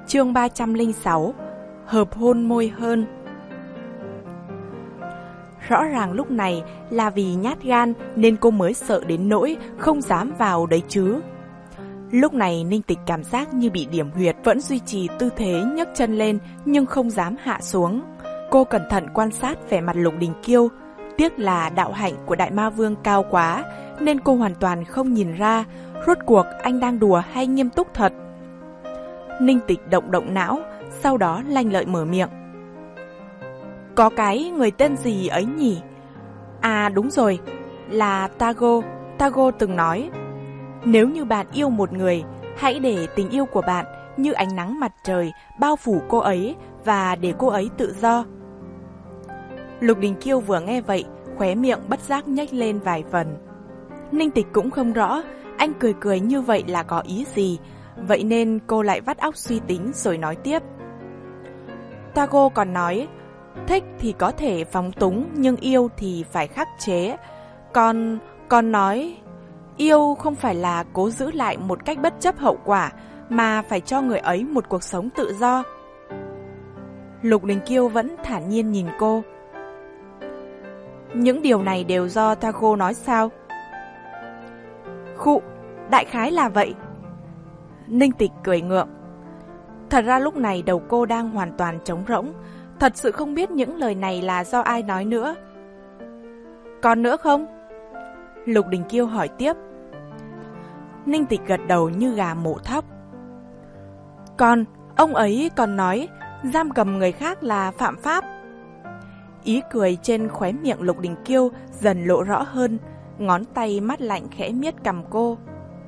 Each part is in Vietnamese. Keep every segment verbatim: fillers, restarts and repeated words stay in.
Chương ba trăm lẻ sáu. Hợp hôn môi hơn. Rõ ràng lúc này là vì nhát gan nên cô mới sợ đến nỗi không dám vào đấy chứ. Lúc này Ninh Tịch cảm giác như bị điểm huyệt, vẫn duy trì tư thế nhấc chân lên nhưng không dám hạ xuống. Cô cẩn thận quan sát vẻ mặt Lục Đình Kiêu. Tiếc là đạo hạnh của Đại Ma Vương cao quá nên cô hoàn toàn không nhìn ra rốt cuộc anh đang đùa hay nghiêm túc thật. Ninh Tịch động động não, sau đó lanh lợi mở miệng. Có cái người tên gì ấy nhỉ? À đúng rồi, là Tago. Tago từng nói, nếu như bạn yêu một người, hãy để tình yêu của bạn như ánh nắng mặt trời bao phủ cô ấy và để cô ấy tự do. Lục Đình Kiêu vừa nghe vậy, khóe miệng bất giác nhếch lên vài phần. Ninh Tịch cũng không rõ anh cười cười như vậy là có ý gì, vậy nên cô lại vắt óc suy tính rồi nói tiếp. Tago còn nói, thích thì có thể phóng túng nhưng yêu thì phải khắc chế. Còn, còn nói, yêu không phải là cố giữ lại một cách bất chấp hậu quả, mà phải cho người ấy một cuộc sống tự do. Lục Đình Kiêu vẫn thản nhiên nhìn cô. Những điều này đều do Tago nói sao? Khụ, đại khái là vậy. Ninh Tịch cười ngượng. Thật ra lúc này đầu cô đang hoàn toàn trống rỗng, thật sự không biết những lời này là do ai nói nữa. Còn nữa không? Lục Đình Kiêu hỏi tiếp. Ninh Tịch gật đầu như gà mổ thóc. Còn, ông ấy còn nói giam cầm người khác là phạm pháp. Ý cười trên khóe miệng Lục Đình Kiêu dần lộ rõ hơn, ngón tay mắt lạnh khẽ miết cằm cô.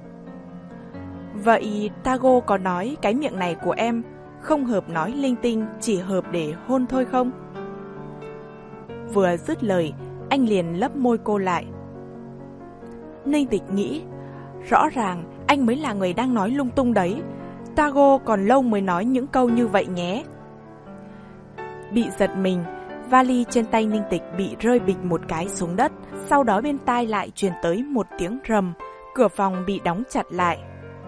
Vậy Tago có nói cái miệng này của em không hợp nói linh tinh, chỉ hợp để hôn thôi không? Vừa dứt lời, anh liền lấp môi cô lại. Ninh Tịch nghĩ, rõ ràng anh mới là người đang nói lung tung đấy. Tago còn lâu mới nói những câu như vậy nhé. Bị giật mình, vali trên tay Ninh Tịch bị rơi bịch một cái xuống đất, sau đó bên tai lại truyền tới một tiếng rầm, cửa phòng bị đóng chặt lại.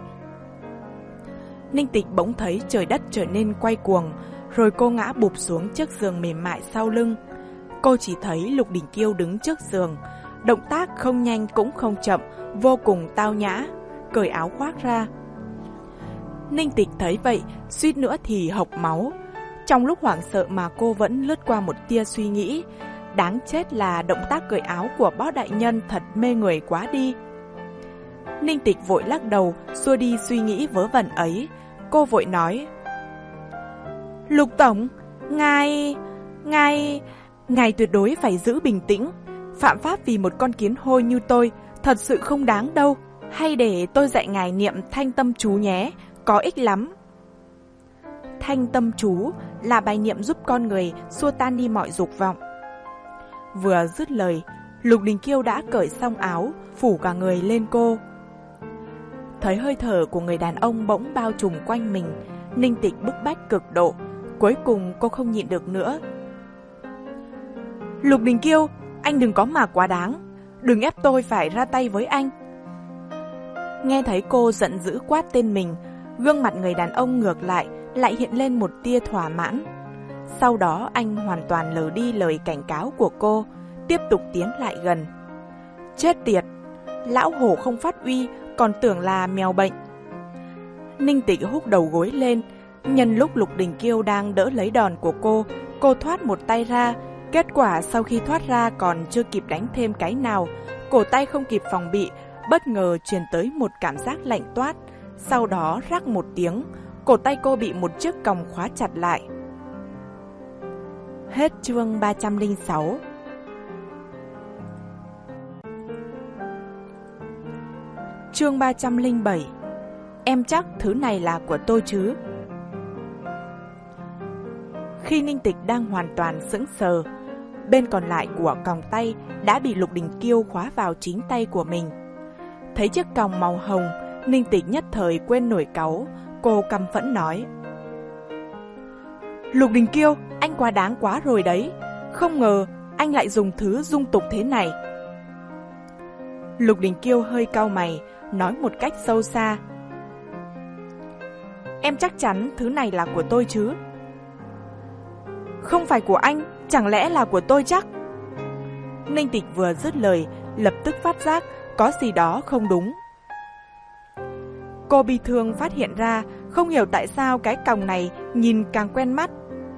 Ninh Tịch bỗng thấy trời đất trở nên quay cuồng, rồi cô ngã bụp xuống chiếc giường mềm mại sau lưng. Cô chỉ thấy Lục Đình Kiêu đứng trước giường, động tác không nhanh cũng không chậm, vô cùng tao nhã, cởi áo khoác ra. Ninh Tịch thấy vậy, suýt nữa thì hộc máu. Trong lúc hoảng sợ mà cô vẫn lướt qua một tia suy nghĩ, đáng chết là động tác cởi áo của Bó đại nhân thật mê người quá đi. Ninh Tịch vội lắc đầu, xua đi suy nghĩ vớ vẩn ấy. Cô vội nói, Lục Tổng, ngài... ngài... ngài tuyệt đối phải giữ bình tĩnh. Phạm pháp vì một con kiến hôi như tôi thật sự không đáng đâu. Hay để tôi dạy ngài niệm thanh tâm chú nhé, có ích lắm. Thanh tâm chú là bài niệm giúp con người xua tan đi mọi dục vọng. Vừa dứt lời, Lục Đình Kiêu đã cởi xong áo, phủ cả người lên cô. Thấy hơi thở của người đàn ông bỗng bao trùm quanh mình, Ninh Tịch bức bách cực độ. Cuối cùng cô không nhịn được nữa. Lục Đình Kiêu, anh đừng có mà quá đáng. Đừng ép tôi phải ra tay với anh. Nghe thấy cô giận dữ quát tên mình, gương mặt người đàn ông ngược lại, lại hiện lên một tia thỏa mãn. Sau đó anh hoàn toàn lờ đi lời cảnh cáo của cô, tiếp tục tiến lại gần. Chết tiệt, lão hổ không phát uy, còn tưởng là mèo bệnh. Ninh Tịch húc đầu gối lên, nhân lúc Lục Đình Kiêu đang đỡ lấy đòn của cô, cô thoát một tay ra. Kết quả sau khi thoát ra còn chưa kịp đánh thêm cái nào, cổ tay không kịp phòng bị, bất ngờ truyền tới một cảm giác lạnh toát. Sau đó rắc một tiếng, cổ tay cô bị một chiếc còng khóa chặt lại. Hết chương ba trăm lẻ sáu. Chương ba trăm lẻ bảy. Em chắc thứ này là của tôi chứ? Khi Ninh Tịch đang hoàn toàn sững sờ, bên còn lại của còng tay đã bị Lục Đình Kiêu khóa vào chính tay của mình. Thấy chiếc còng màu hồng, Ninh Tịch nhất thời quên nổi cáu. Cô căm phẫn nói, Lục Đình Kiêu, anh quá đáng quá rồi đấy. Không ngờ anh lại dùng thứ dung tục thế này. Lục Đình Kiêu hơi cau mày, nói một cách sâu xa, Em chắc chắn thứ này là của tôi chứ? Không phải của anh, chẳng lẽ là của tôi chắc? Ninh Tịch vừa dứt lời, lập tức phát giác có gì đó không đúng. Cô bi thương phát hiện ra, không hiểu tại sao cái còng này nhìn càng quen mắt.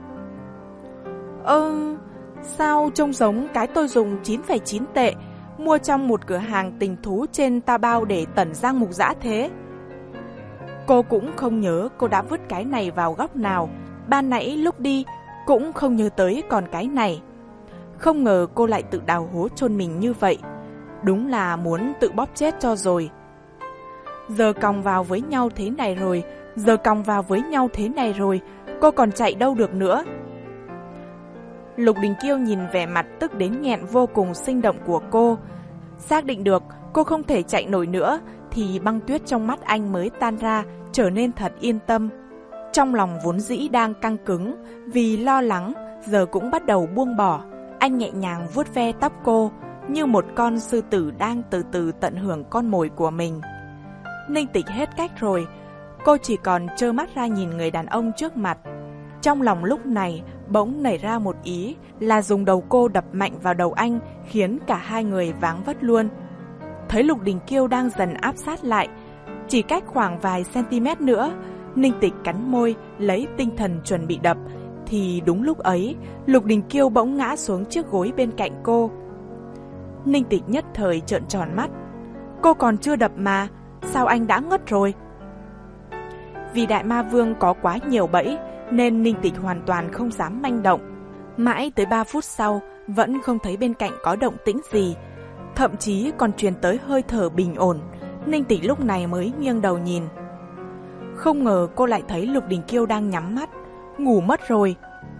Ơ, sao trông giống cái tôi dùng chín phẩy chín tệ, mua trong một cửa hàng tình thú trên Taobao để tẩn Giang Mục Dã thế? Cô cũng không nhớ cô đã vứt cái này vào góc nào, ban nãy lúc đi cũng không nhớ tới còn cái này. Không ngờ cô lại tự đào hố chôn mình như vậy, đúng là muốn tự bóp chết cho rồi. Giờ còng vào với nhau thế này rồi, giờ còng vào với nhau thế này rồi, cô còn chạy đâu được nữa. Lục Đình Kiêu nhìn vẻ mặt tức đến nghẹn vô cùng sinh động của cô. Xác định được cô không thể chạy nổi nữa, thì băng tuyết trong mắt anh mới tan ra, trở nên thật yên tâm. Trong lòng vốn dĩ đang căng cứng, vì lo lắng, giờ cũng bắt đầu buông bỏ. Anh nhẹ nhàng vuốt ve tóc cô, như một con sư tử đang từ từ tận hưởng con mồi của mình. Ninh Tịch hết cách rồi, cô chỉ còn trơ mắt ra nhìn người đàn ông trước mặt. Trong lòng lúc này bỗng nảy ra một ý là dùng đầu cô đập mạnh vào đầu anh, khiến cả hai người váng vất luôn. Thấy Lục Đình Kiêu đang dần áp sát lại, chỉ cách khoảng vài cm nữa, Ninh Tịch cắn môi, lấy tinh thần chuẩn bị đập, thì đúng lúc ấy, Lục Đình Kiêu bỗng ngã xuống chiếc gối bên cạnh cô. Ninh Tịch nhất thời trợn tròn mắt. Cô còn chưa đập mà, sao anh đã ngất rồi? Vì Đại Ma Vương có quá nhiều bẫy, nên Ninh Tịch hoàn toàn không dám manh động. Mãi tới ba phút sau, vẫn không thấy bên cạnh có động tĩnh gì, thậm chí còn truyền tới hơi thở bình ổn. Ninh Tịch lúc này mới nghiêng đầu nhìn. Không ngờ cô lại thấy Lục Đình Kiêu đang nhắm mắt, ngủ mất rồi.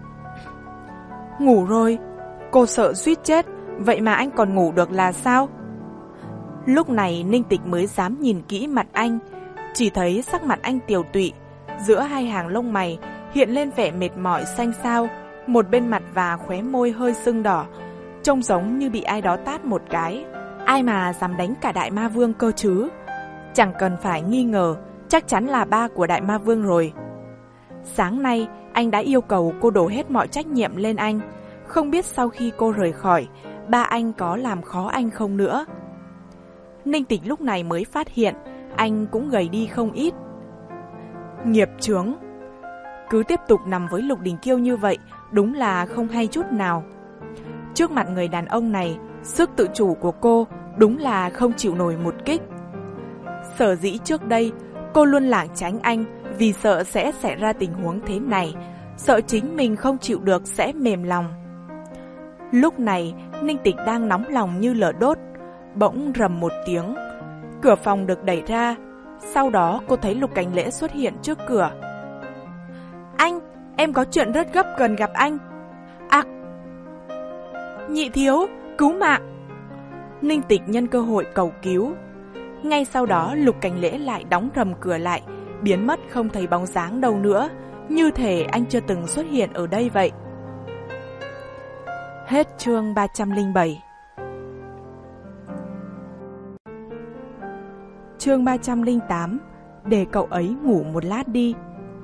Ngủ rồi? Cô sợ suýt chết, vậy mà anh còn ngủ được là sao? Lúc này Ninh Tịch mới dám nhìn kỹ mặt anh, chỉ thấy sắc mặt anh tiều tụy, giữa hai hàng lông mày hiện lên vẻ mệt mỏi xanh xao, một bên mặt và khóe môi hơi sưng đỏ, trông giống như bị ai đó tát một cái. Ai mà dám đánh cả Đại Ma Vương cơ chứ? Chẳng cần phải nghi ngờ, chắc chắn là ba của Đại Ma Vương rồi. Sáng nay, anh đã yêu cầu cô đổ hết mọi trách nhiệm lên anh. Không biết sau khi cô rời khỏi, ba anh có làm khó anh không nữa. Ninh Tịch lúc này mới phát hiện, anh cũng gầy đi không ít. Nghiệp chướng. Cứ tiếp tục nằm với Lục Đình Kiêu như vậy, đúng là không hay chút nào. Trước mặt người đàn ông này, sức tự chủ của cô đúng là không chịu nổi một kích. Sở dĩ trước đây, cô luôn lảng tránh anh vì sợ sẽ xảy ra tình huống thế này, sợ chính mình không chịu được sẽ mềm lòng. Lúc này, Ninh Tịch đang nóng lòng như lửa đốt, bỗng rầm một tiếng. Cửa phòng được đẩy ra, sau đó cô thấy Lục Cảnh Lễ xuất hiện trước cửa. Anh, em có chuyện rất gấp cần gặp anh. À, nhị thiếu, cứu mạng. Ninh Tịch nhân cơ hội cầu cứu. Ngay sau đó Lục Cảnh Lễ lại đóng rầm cửa lại, biến mất không thấy bóng dáng đâu nữa, như thể anh chưa từng xuất hiện ở đây vậy. Hết chương ba trăm lẻ bảy. Chương ba trăm lẻ tám. Để cậu ấy ngủ một lát đi.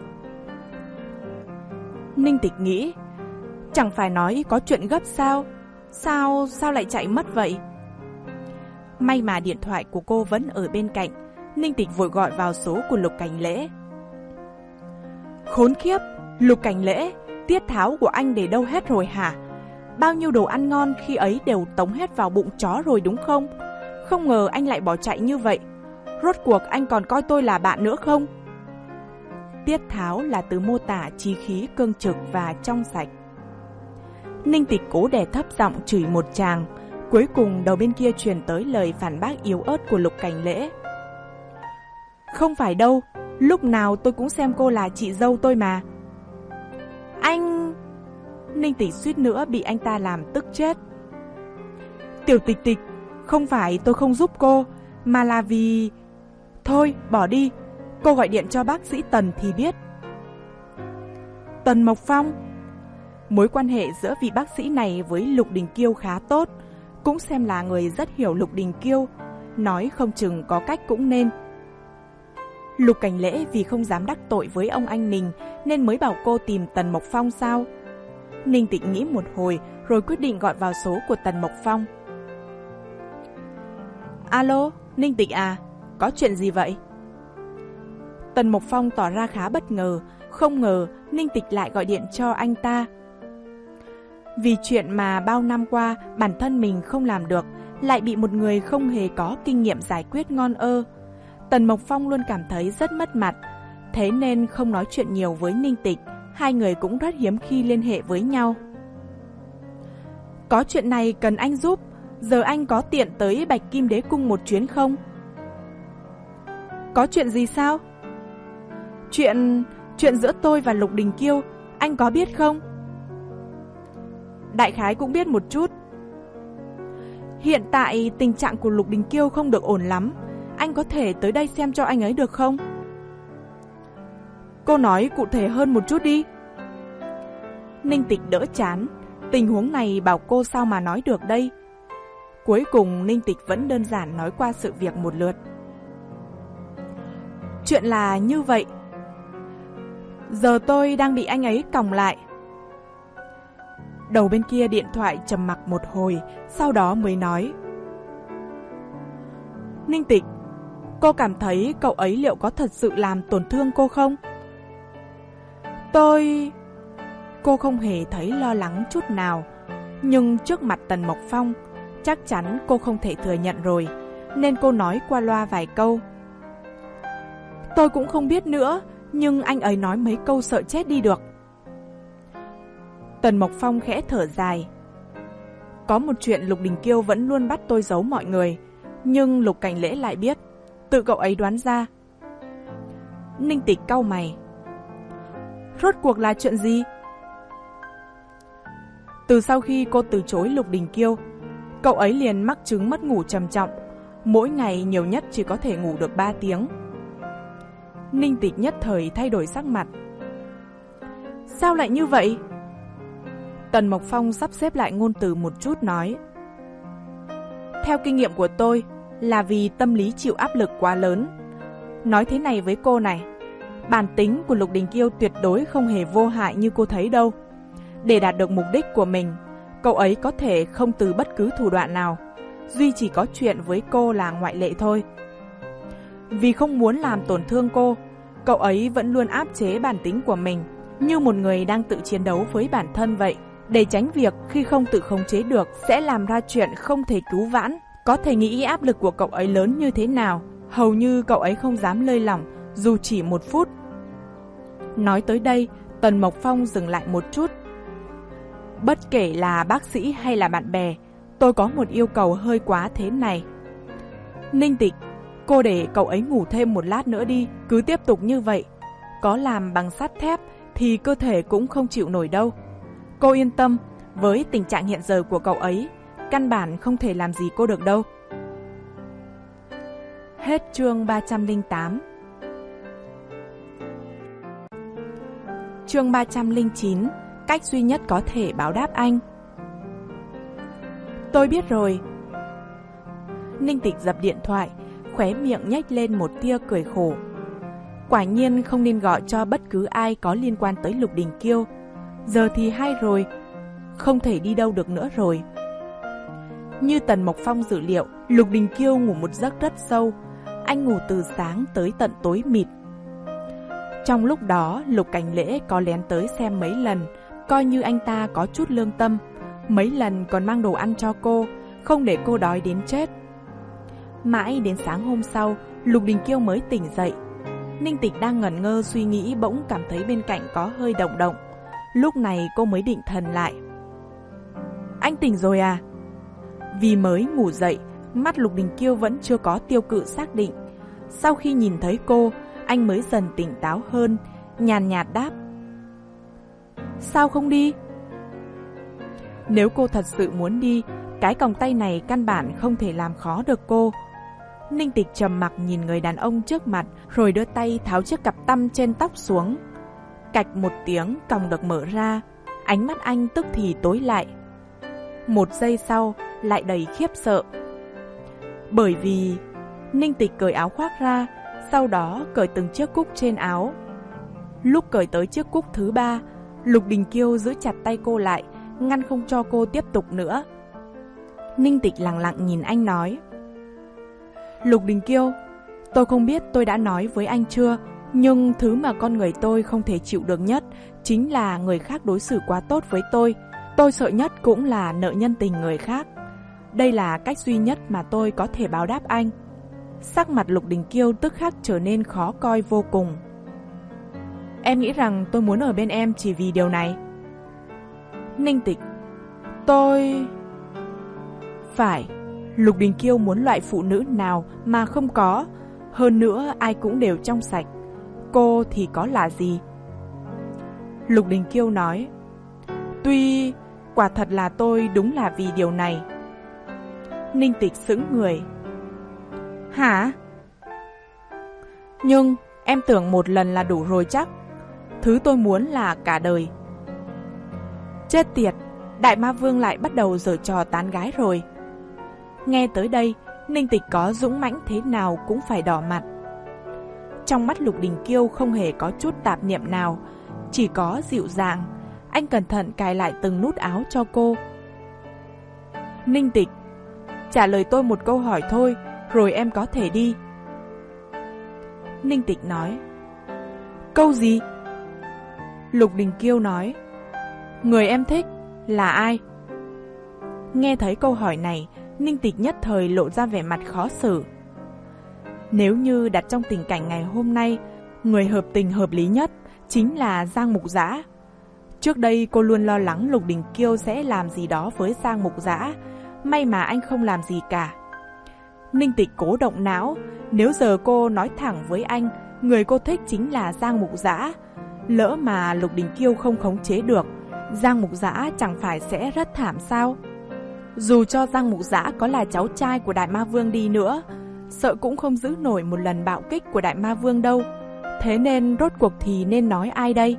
Ninh Tịch nghĩ, chẳng phải nói có chuyện gấp sao? Sao, sao lại chạy mất vậy? May mà điện thoại của cô vẫn ở bên cạnh. Ninh Tịch vội gọi vào số của Lục Cảnh Lễ. Khốn khiếp, Lục Cảnh Lễ, tiết tháo của anh để đâu hết rồi hả? Bao nhiêu đồ ăn ngon khi ấy đều tống hết vào bụng chó rồi đúng không? Không ngờ anh lại bỏ chạy như vậy. Rốt cuộc anh còn coi tôi là bạn nữa không? Tiết tháo là từ mô tả chí khí cương trực và trong sạch. Ninh Tịch cố đè thấp giọng chửi một tràng. Cuối cùng đầu bên kia truyền tới lời phản bác yếu ớt của Lục Cảnh Lễ. Không phải đâu, lúc nào tôi cũng xem cô là chị dâu tôi mà. Anh... Ninh Tịch suýt nữa bị anh ta làm tức chết. Tiểu Tịch Tịch, không phải tôi không giúp cô, mà là vì... Thôi, bỏ đi, cô gọi điện cho bác sĩ Tần thì biết. Tần Mộc Phong. Mối quan hệ giữa vị bác sĩ này với Lục Đình Kiêu khá tốt, cũng xem là người rất hiểu Lục Đình Kiêu, nói không chừng có cách cũng nên. Lục Cảnh Lễ vì không dám đắc tội với ông anh mình nên mới bảo cô tìm Tần Mộc Phong sao? Ninh Tịch nghĩ một hồi rồi quyết định gọi vào số của Tần Mộc Phong. Alo, Ninh Tịch à, có chuyện gì vậy? Tần Mộc Phong tỏ ra khá bất ngờ, không ngờ Ninh Tịch lại gọi điện cho anh ta. Vì chuyện mà bao năm qua bản thân mình không làm được, lại bị một người không hề có kinh nghiệm giải quyết ngon ơ. Tần Mộc Phong luôn cảm thấy rất mất mặt, thế nên không nói chuyện nhiều với Ninh Tịch, hai người cũng rất hiếm khi liên hệ với nhau. Có chuyện này cần anh giúp, giờ anh có tiện tới Bạch Kim Đế Cung một chuyến không? Có chuyện gì sao? Chuyện... chuyện giữa tôi và Lục Đình Kiêu, anh có biết không? Đại khái cũng biết một chút. Hiện tại tình trạng của Lục Đình Kiêu không được ổn lắm, anh có thể tới đây xem cho anh ấy được không? Cô nói cụ thể hơn một chút đi. Ninh Tịch đỡ chán, tình huống này bảo cô sao mà nói được đây. Cuối cùng Ninh Tịch vẫn đơn giản nói qua sự việc một lượt. Chuyện là như vậy. Giờ tôi đang bị anh ấy còng lại. Đầu bên kia điện thoại trầm mặc một hồi, sau đó mới nói. Ninh Tịch, cô cảm thấy cậu ấy liệu có thật sự làm tổn thương cô không? Tôi... Cô không hề thấy lo lắng chút nào, nhưng trước mặt Tần Mộc Phong, chắc chắn cô không thể thừa nhận rồi, nên cô nói qua loa vài câu. Tôi cũng không biết nữa, nhưng anh ấy nói mấy câu sợ chết đi được. Tần Mộc Phong khẽ thở dài. Có một chuyện Lục Đình Kiêu vẫn luôn bắt tôi giấu mọi người, nhưng Lục Cảnh Lễ lại biết, tự cậu ấy đoán ra. Ninh Tịch cau mày. Rốt cuộc là chuyện gì? Từ sau khi cô từ chối Lục Đình Kiêu, cậu ấy liền mắc chứng mất ngủ trầm trọng, mỗi ngày nhiều nhất chỉ có thể ngủ được ba tiếng. Ninh Tịch nhất thời thay đổi sắc mặt. Sao lại như vậy? Tần Mộc Phong sắp xếp lại ngôn từ một chút nói. Theo kinh nghiệm của tôi, là vì tâm lý chịu áp lực quá lớn. Nói thế này với cô này, bản tính của Lục Đình Kiêu tuyệt đối không hề vô hại như cô thấy đâu. Để đạt được mục đích của mình, cậu ấy có thể không từ bất cứ thủ đoạn nào, duy chỉ có chuyện với cô là ngoại lệ thôi. Vì không muốn làm tổn thương cô, cậu ấy vẫn luôn áp chế bản tính của mình, như một người đang tự chiến đấu với bản thân vậy, để tránh việc khi không tự khống chế được sẽ làm ra chuyện không thể cứu vãn. Có thể nghĩ áp lực của cậu ấy lớn như thế nào, hầu như cậu ấy không dám lơi lỏng dù chỉ một phút. Nói tới đây, Tần Mộc Phong dừng lại một chút. Bất kể là bác sĩ hay là bạn bè, tôi có một yêu cầu hơi quá thế này. Ninh Tịch, cô để cậu ấy ngủ thêm một lát nữa đi, cứ tiếp tục như vậy. Có làm bằng sắt thép thì cơ thể cũng không chịu nổi đâu. Cô yên tâm, với tình trạng hiện giờ của cậu ấy, căn bản không thể làm gì cô được đâu. Hết chương ba trăm lẻ tám. Chương ba trăm lẻ chín. Cách duy nhất có thể báo đáp anh. Tôi biết rồi. Ninh Tịch dập điện thoại, khóe miệng nhếch lên một tia cười khổ. Quả nhiên không nên gọi cho bất cứ ai có liên quan tới Lục Đình Kiêu. Giờ thì hay rồi, không thể đi đâu được nữa rồi. Như Tần Mộc Phong dự liệu, Lục Đình Kiêu ngủ một giấc rất sâu. Anh ngủ từ sáng tới tận tối mịt. Trong lúc đó, Lục Cảnh Lễ có lén tới xem mấy lần, coi như anh ta có chút lương tâm. Mấy lần còn mang đồ ăn cho cô, không để cô đói đến chết. Mãi đến sáng hôm sau, Lục Đình Kiêu mới tỉnh dậy. Ninh Tịch đang ngẩn ngơ suy nghĩ bỗng cảm thấy bên cạnh có hơi động động. Lúc này cô mới định thần lại. Anh tỉnh rồi à? Vì mới ngủ dậy, mắt Lục Đình Kiêu vẫn chưa có tiêu cự xác định. Sau khi nhìn thấy cô, anh mới dần tỉnh táo hơn, nhàn nhạt đáp. Sao không đi? Nếu cô thật sự muốn đi, cái còng tay này căn bản không thể làm khó được cô. Ninh Tịch trầm mặc nhìn người đàn ông trước mặt, rồi đưa tay tháo chiếc cặp tăm trên tóc xuống. Cạch một tiếng, còng được mở ra, ánh mắt anh tức thì tối lại. Một giây sau, lại đầy khiếp sợ. Bởi vì Ninh Tịch cởi áo khoác ra, sau đó cởi từng chiếc cúc trên áo. Lúc cởi tới chiếc cúc thứ ba, Lục Đình Kiêu giữ chặt tay cô lại, ngăn không cho cô tiếp tục nữa. Ninh Tịch lặng lặng nhìn anh nói: Lục Đình Kiêu, tôi không biết tôi đã nói với anh chưa, nhưng thứ mà con người tôi không thể chịu được nhất chính là người khác đối xử quá tốt với tôi. Tôi sợ nhất cũng là nợ nhân tình người khác. Đây là cách duy nhất mà tôi có thể báo đáp anh. Sắc mặt Lục Đình Kiêu tức khắc trở nên khó coi vô cùng. Em nghĩ rằng tôi muốn ở bên em chỉ vì điều này. Ninh Tịch: Tôi... Phải, Lục Đình Kiêu muốn loại phụ nữ nào mà không có. Hơn nữa ai cũng đều trong sạch. Cô thì có là gì? Lục Đình Kiêu nói: Tuy quả thật là tôi đúng là vì điều này. Ninh Tịch sững người. Hả? Nhưng em tưởng một lần là đủ rồi chắc. Thứ tôi muốn là cả đời. Chết tiệt, Đại Ma Vương lại bắt đầu giở trò tán gái rồi. Nghe tới đây, Ninh Tịch có dũng mãnh thế nào cũng phải đỏ mặt. Trong mắt Lục Đình Kiêu không hề có chút tạp niệm nào, chỉ có dịu dàng. Anh cẩn thận cài lại từng nút áo cho cô. Ninh Tịch, trả lời tôi một câu hỏi thôi, rồi em có thể đi. Ninh Tịch nói: Câu gì? Lục Đình Kiêu nói: Người em thích là ai? Nghe thấy câu hỏi này, Ninh Tịch nhất thời lộ ra vẻ mặt khó xử. Nếu như đặt trong tình cảnh ngày hôm nay, người hợp tình hợp lý nhất chính là Giang Mục Dã. Trước đây cô luôn lo lắng Lục Đình Kiêu sẽ làm gì đó với Giang Mục Dã, may mà anh không làm gì cả. Ninh Tịch cố động não, nếu giờ cô nói thẳng với anh, người cô thích chính là Giang Mục Dã, lỡ mà Lục Đình Kiêu không khống chế được, Giang Mục Dã chẳng phải sẽ rất thảm sao? Dù cho Giang Mục Dã có là cháu trai của Đại Ma Vương đi nữa, sợ cũng không giữ nổi một lần bạo kích của Đại Ma Vương đâu. Thế nên rốt cuộc thì nên nói ai đây?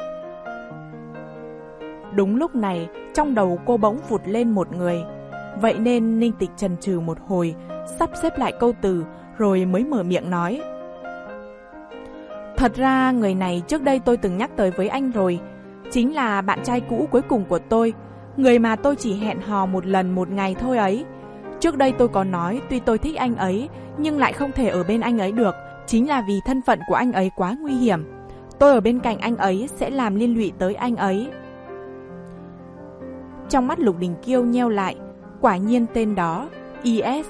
Đúng lúc này, trong đầu cô bỗng vụt lên một người. Vậy nên Ninh Tịch chần chừ một hồi, sắp xếp lại câu từ, rồi mới mở miệng nói: Thật ra người này trước đây tôi từng nhắc tới với anh rồi. Chính là bạn trai cũ cuối cùng của tôi, người mà tôi chỉ hẹn hò một lần một ngày thôi ấy. Trước đây tôi có nói tuy tôi thích anh ấy, nhưng lại không thể ở bên anh ấy được, chính là vì thân phận của anh ấy quá nguy hiểm. Tôi ở bên cạnh anh ấy sẽ làm liên lụy tới anh ấy. Trong mắt Lục Đình Kiêu nheo lại, quả nhiên tên đó, i ét.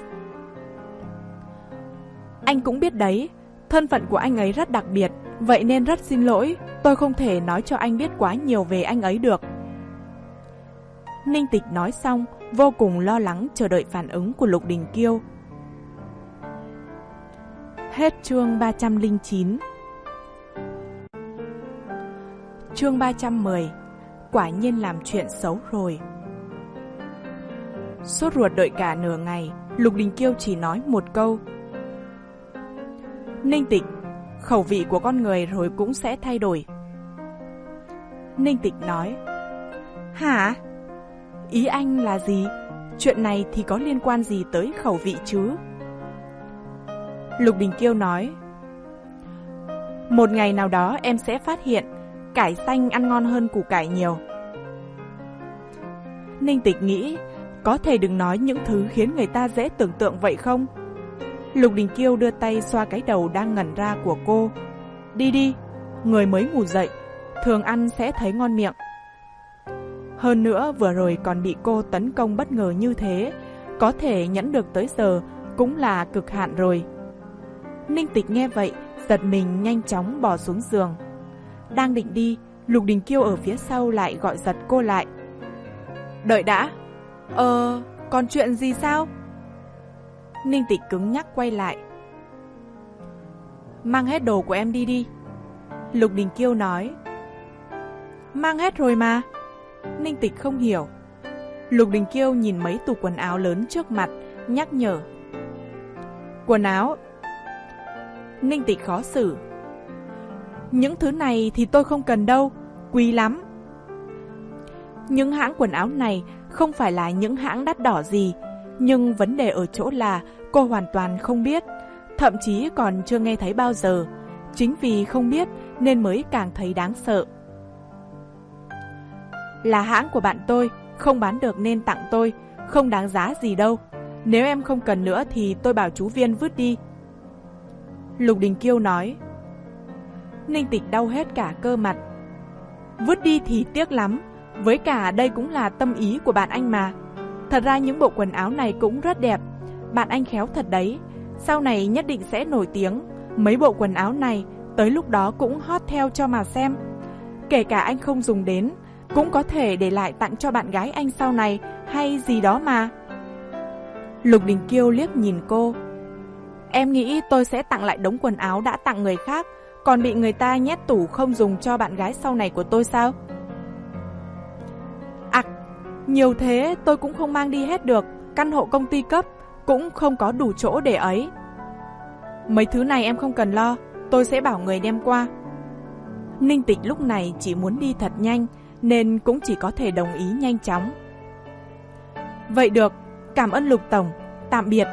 Anh cũng biết đấy, thân phận của anh ấy rất đặc biệt, vậy nên rất xin lỗi, tôi không thể nói cho anh biết quá nhiều về anh ấy được. Ninh Tịch nói xong, vô cùng lo lắng chờ đợi phản ứng của Lục Đình Kiêu. Hết chương ba trăm lẻ chín. Chương ba trăm mười. Quả nhiên làm chuyện xấu rồi. Sốt ruột đợi cả nửa ngày, Lục Đình Kiêu chỉ nói một câu: Ninh Tịch, khẩu vị của con người rồi cũng sẽ thay đổi. Ninh Tịch nói: Hả? Ý anh là gì? Chuyện này thì có liên quan gì tới khẩu vị chứ? Lục Đình Kiêu nói: Một ngày nào đó em sẽ phát hiện cải xanh ăn ngon hơn củ cải nhiều. Ninh Tịch nghĩ, có thể đừng nói những thứ khiến người ta dễ tưởng tượng vậy không? Lục Đình Kiêu đưa tay xoa cái đầu đang ngẩn ra của cô. Đi đi, người mới ngủ dậy, thường ăn sẽ thấy ngon miệng. Hơn nữa vừa rồi còn bị cô tấn công bất ngờ như thế, có thể nhẫn được tới giờ cũng là cực hạn rồi. Ninh Tịch nghe vậy, giật mình nhanh chóng bỏ xuống giường. Đang định đi, Lục Đình Kiêu ở phía sau lại gọi giật cô lại. Đợi đã. Ờ, còn chuyện gì sao? Ninh Tịch cứng nhắc quay lại. Mang hết đồ của em đi đi. Lục Đình Kiêu nói. Mang hết rồi mà. Ninh Tịch không hiểu. Lục Đình Kiêu nhìn mấy tủ quần áo lớn trước mặt, nhắc nhở. Quần áo. Ninh Tịch khó xử. Những thứ này thì tôi không cần đâu, quý lắm. Những hãng quần áo này không phải là những hãng đắt đỏ gì, nhưng vấn đề ở chỗ là cô hoàn toàn không biết. thậm chí còn chưa nghe thấy bao giờ. Chính vì không biết nên mới càng thấy đáng sợ. Là hãng của bạn tôi, không bán được nên tặng tôi, không đáng giá gì đâu. Nếu em không cần nữa thì tôi bảo chú Viên vứt đi. Lục Đình Kiêu nói. Ninh Tịch đau hết cả cơ mặt. Vứt đi thì tiếc lắm, với cả đây cũng là tâm ý của bạn anh mà. Thật ra những bộ quần áo này cũng rất đẹp, bạn anh khéo thật đấy, sau này nhất định sẽ nổi tiếng. Mấy bộ quần áo này tới lúc đó cũng hot theo cho mà xem. Kể cả anh không dùng đến, cũng có thể để lại tặng cho bạn gái anh sau này hay gì đó mà. Lục Đình Kiêu liếc nhìn cô. Em nghĩ tôi sẽ tặng lại đống quần áo đã tặng người khác, còn bị người ta nhét tủ không dùng cho bạn gái sau này của tôi sao? Ặc, nhiều thế tôi cũng không mang đi hết được, căn hộ công ty cấp cũng không có đủ chỗ để ấy. Mấy thứ này em không cần lo, tôi sẽ bảo người đem qua. Ninh Tịch lúc này chỉ muốn đi thật nhanh, nên cũng chỉ có thể đồng ý nhanh chóng. Vậy được, cảm ơn Lục Tổng, tạm biệt.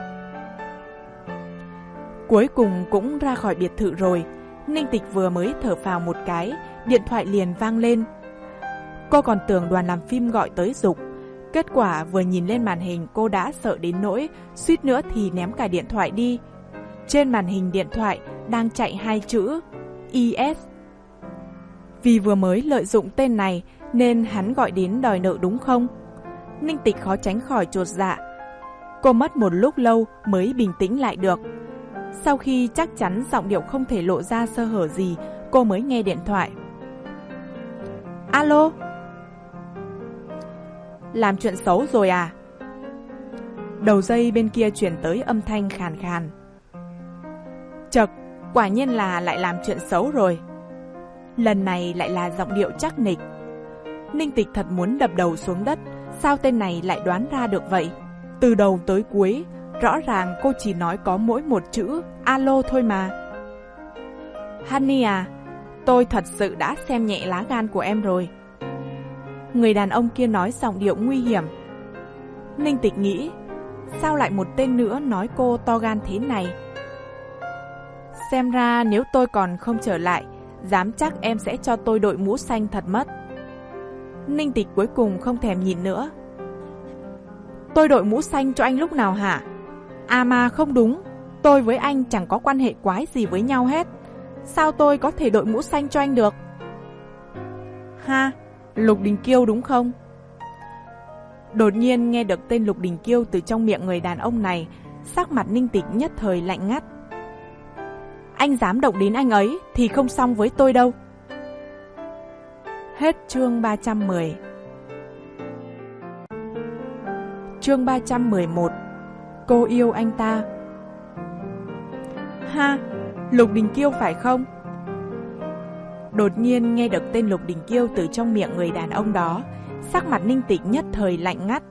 Cuối cùng cũng ra khỏi biệt thự rồi. Ninh Tịch vừa mới thở phào một cái, điện thoại liền vang lên. Cô còn tưởng đoàn làm phim gọi tới giục. Kết quả vừa nhìn lên màn hình cô đã sợ đến nỗi suýt nữa thì ném cả điện thoại đi. Trên màn hình điện thoại đang chạy hai chữ i ét. Vì vừa mới lợi dụng tên này nên hắn gọi đến đòi nợ đúng không? Ninh Tịch khó tránh khỏi chột dạ. Cô mất một lúc lâu mới bình tĩnh lại được. Sau khi chắc chắn giọng điệu không thể lộ ra sơ hở gì, cô mới nghe điện thoại. Alo? Làm chuyện xấu rồi à? Đầu dây bên kia chuyển tới âm thanh khàn khàn. Chậc, quả nhiên là lại làm chuyện xấu rồi. Lần này lại là giọng điệu chắc nịch. Ninh Tịch thật muốn đập đầu xuống đất. Sao tên này lại đoán ra được vậy? Từ đầu tới cuối, rõ ràng cô chỉ nói có mỗi một chữ alo thôi mà. Honey à, tôi thật sự đã xem nhẹ lá gan của em rồi. Người đàn ông kia nói giọng điệu nguy hiểm. Ninh Tịch nghĩ, sao lại một tên nữa nói cô to gan thế này? Xem ra nếu tôi còn không trở lại, dám chắc em sẽ cho tôi đội mũ xanh thật mất. Ninh Tịch cuối cùng không thèm nhìn nữa. Tôi đội mũ xanh cho anh lúc nào hả? À mà không đúng, tôi với anh chẳng có quan hệ quái gì với nhau hết. Sao tôi có thể đội mũ xanh cho anh được? Ha, Lục Đình Kiêu đúng không? Đột nhiên nghe được tên Lục Đình Kiêu từ trong miệng người đàn ông này, sắc mặt Ninh Tịch nhất thời lạnh ngắt. Anh dám động đến anh ấy thì không xong với tôi đâu. Hết chương ba trăm mười. Chương ba trăm mười một. Cô yêu anh ta. Ha, Lục Đình Kiêu phải không? Đột nhiên nghe được tên Lục Đình Kiêu từ trong miệng người đàn ông đó, sắc mặt Ninh Tịch nhất thời lạnh ngắt.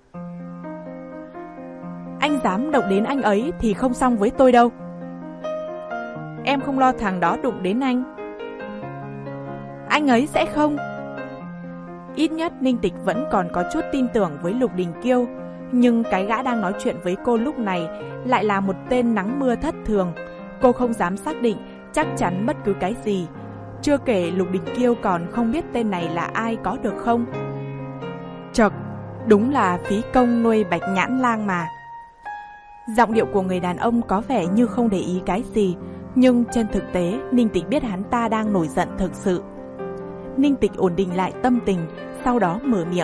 Anh dám động đến anh ấy thì không xong với tôi đâu. Em không lo thằng đó đụng đến anh. Anh ấy sẽ không. Ít nhất Ninh Tịch vẫn còn có chút tin tưởng với Lục Đình Kiêu, nhưng cái gã đang nói chuyện với cô lúc này lại là một tên nắng mưa thất thường. Cô không dám xác định chắc chắn bất cứ cái gì. Chưa kể Lục Đình Kiêu còn không biết tên này là ai có được không. Chậc, đúng là phí công nuôi bạch nhãn lang mà. Giọng điệu của người đàn ông có vẻ như không để ý cái gì, nhưng trên thực tế Ninh Tịch biết hắn ta đang nổi giận thực sự. Ninh Tịch ổn định lại tâm tình, sau đó mở miệng.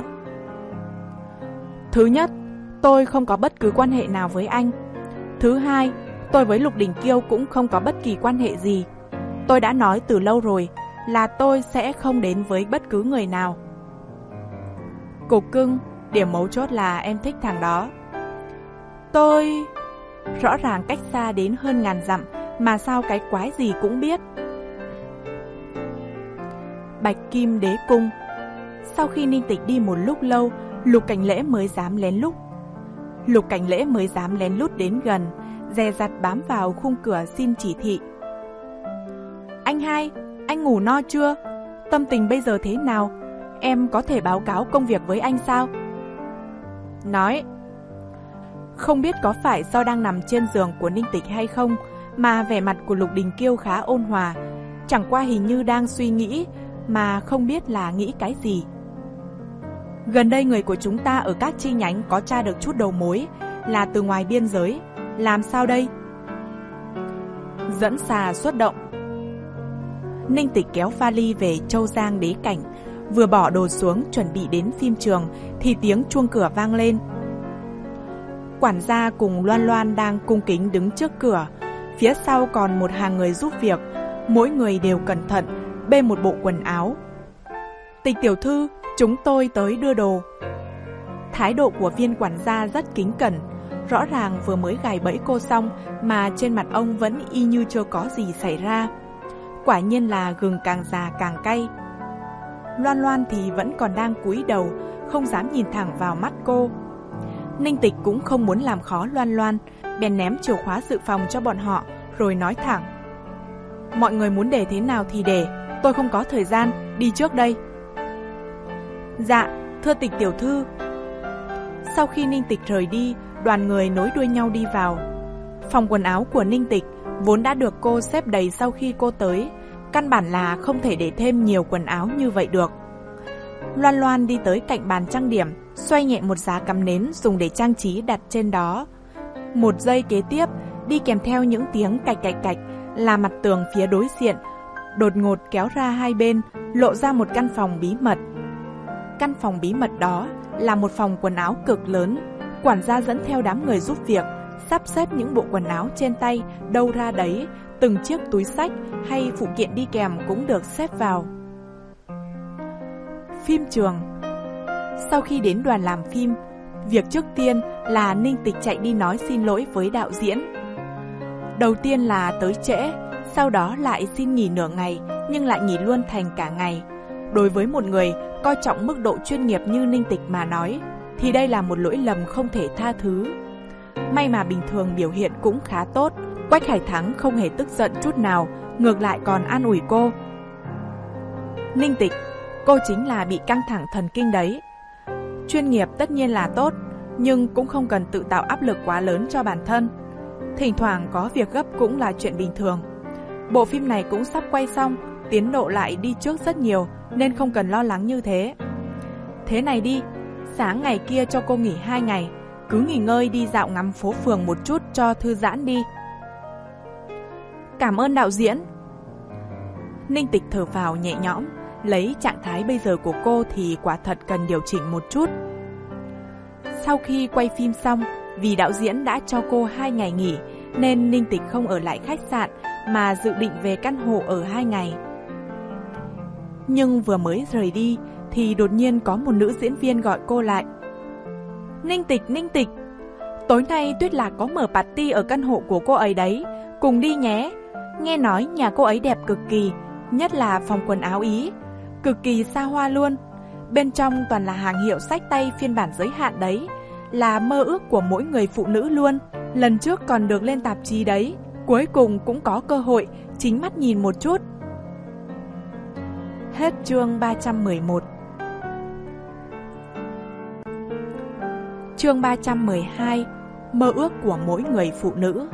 Thứ nhất, tôi không có bất cứ quan hệ nào với anh. Thứ hai, tôi với Lục Đình Kiêu cũng không có bất kỳ quan hệ gì. Tôi đã nói từ lâu rồi là tôi sẽ không đến với bất cứ người nào. Cục cưng, điểm mấu chốt là em thích thằng đó. Tôi... Rõ ràng cách xa đến hơn ngàn dặm mà sao cái quái gì cũng biết. Bạch Kim Đế Cung. Sau khi Ninh Tịch đi một lúc lâu, Lục Cảnh Lễ mới dám lén lút. Lục Cảnh Lễ mới dám lén lút đến gần, dè dặt bám vào khung cửa xin chỉ thị. Anh hai, anh ngủ no chưa? Tâm tình bây giờ thế nào? Em có thể báo cáo công việc với anh sao? Nói. Không biết có phải do đang nằm trên giường của Ninh Tịch hay không, mà vẻ mặt của Lục Đình Kiêu khá ôn hòa, chẳng qua hình như đang suy nghĩ mà không biết là nghĩ cái gì. Gần đây người của chúng ta ở các chi nhánh có tra được chút đầu mối là từ ngoài biên giới. Làm sao đây? Dẫn xà xuất động. Ninh Tịch kéo vali về Châu Giang Đế Cảnh, vừa bỏ đồ xuống chuẩn bị đến phim trường thì tiếng chuông cửa vang lên. Quản gia cùng Loan Loan đang cung kính đứng trước cửa, phía sau còn một hàng người giúp việc, mỗi người đều cẩn thận bê một bộ quần áo. Tịch tiểu thư, chúng tôi tới đưa đồ. Thái độ của viên quản gia rất kính cẩn, rõ ràng vừa mới gài bẫy cô xong mà trên mặt ông vẫn y như chưa có gì xảy ra. Quả nhiên là gừng càng già càng cay. Loan Loan thì vẫn còn đang cúi đầu, không dám nhìn thẳng vào mắt cô. Ninh Tịch cũng không muốn làm khó Loan Loan, bèn ném chìa khóa dự phòng cho bọn họ, rồi nói thẳng: mọi người muốn để thế nào thì để, tôi không có thời gian, đi trước đây. Dạ, thưa Tịch tiểu thư. Sau khi Ninh Tịch rời đi, đoàn người nối đuôi nhau đi vào. Phòng quần áo của Ninh Tịch vốn đã được cô xếp đầy sau khi cô tới, căn bản là không thể để thêm nhiều quần áo như vậy được. Loan Loan đi tới cạnh bàn trang điểm, xoay nhẹ một giá cắm nến dùng để trang trí đặt trên đó. Một giây kế tiếp, đi kèm theo những tiếng cạch cạch cạch, là mặt tường phía đối diện đột ngột kéo ra hai bên, lộ ra một căn phòng bí mật. Căn phòng bí mật đó là một phòng quần áo cực lớn. Quản gia dẫn theo đám người giúp việc, sắp xếp những bộ quần áo trên tay đâu ra đấy, từng chiếc túi xách hay phụ kiện đi kèm cũng được xếp vào. Phim trường. Sau khi đến đoàn làm phim, việc trước tiên là Ninh Tịch chạy đi nói xin lỗi với đạo diễn. Đầu tiên là tới trễ, sau đó lại xin nghỉ nửa ngày, nhưng lại nghỉ luôn thành cả ngày. Đối với một người coi trọng mức độ chuyên nghiệp như Ninh Tịch mà nói, thì đây là một lỗi lầm không thể tha thứ. May mà bình thường biểu hiện cũng khá tốt, Quách Hải Thắng không hề tức giận chút nào, ngược lại còn an ủi cô. Ninh Tịch, cô chính là bị căng thẳng thần kinh đấy. Chuyên nghiệp tất nhiên là tốt, nhưng cũng không cần tự tạo áp lực quá lớn cho bản thân. Thỉnh thoảng có việc gấp cũng là chuyện bình thường. Bộ phim này cũng sắp quay xong, tiến độ lại đi trước rất nhiều, nên không cần lo lắng như thế. Thế này đi, sáng ngày kia cho cô nghỉ hai ngày, cứ nghỉ ngơi đi dạo ngắm phố phường một chút cho thư giãn đi. Cảm ơn đạo diễn. Ninh Tịch thở phào nhẹ nhõm, lấy trạng thái bây giờ của cô thì quả thật cần điều chỉnh một chút. Sau khi quay phim xong, vì đạo diễn đã cho cô hai ngày nghỉ, nên Ninh Tịch không ở lại khách sạn mà dự định về căn hộ ở hai ngày. Nhưng vừa mới rời đi thì đột nhiên có một nữ diễn viên gọi cô lại. Ninh Tịch, Ninh Tịch, tối nay Tuyết Lạc có mở party ở căn hộ của cô ấy đấy, cùng đi nhé. Nghe nói nhà cô ấy đẹp cực kỳ, nhất là phòng quần áo Ý, cực kỳ xa hoa luôn. Bên trong toàn là hàng hiệu xách tay phiên bản giới hạn đấy, là mơ ước của mỗi người phụ nữ luôn. Lần trước còn được lên tạp chí đấy, cuối cùng cũng có cơ hội chính mắt nhìn một chút. Hết chương ba trăm mười một. Chương ba trăm mười hai. Mơ ước của mỗi người phụ nữ.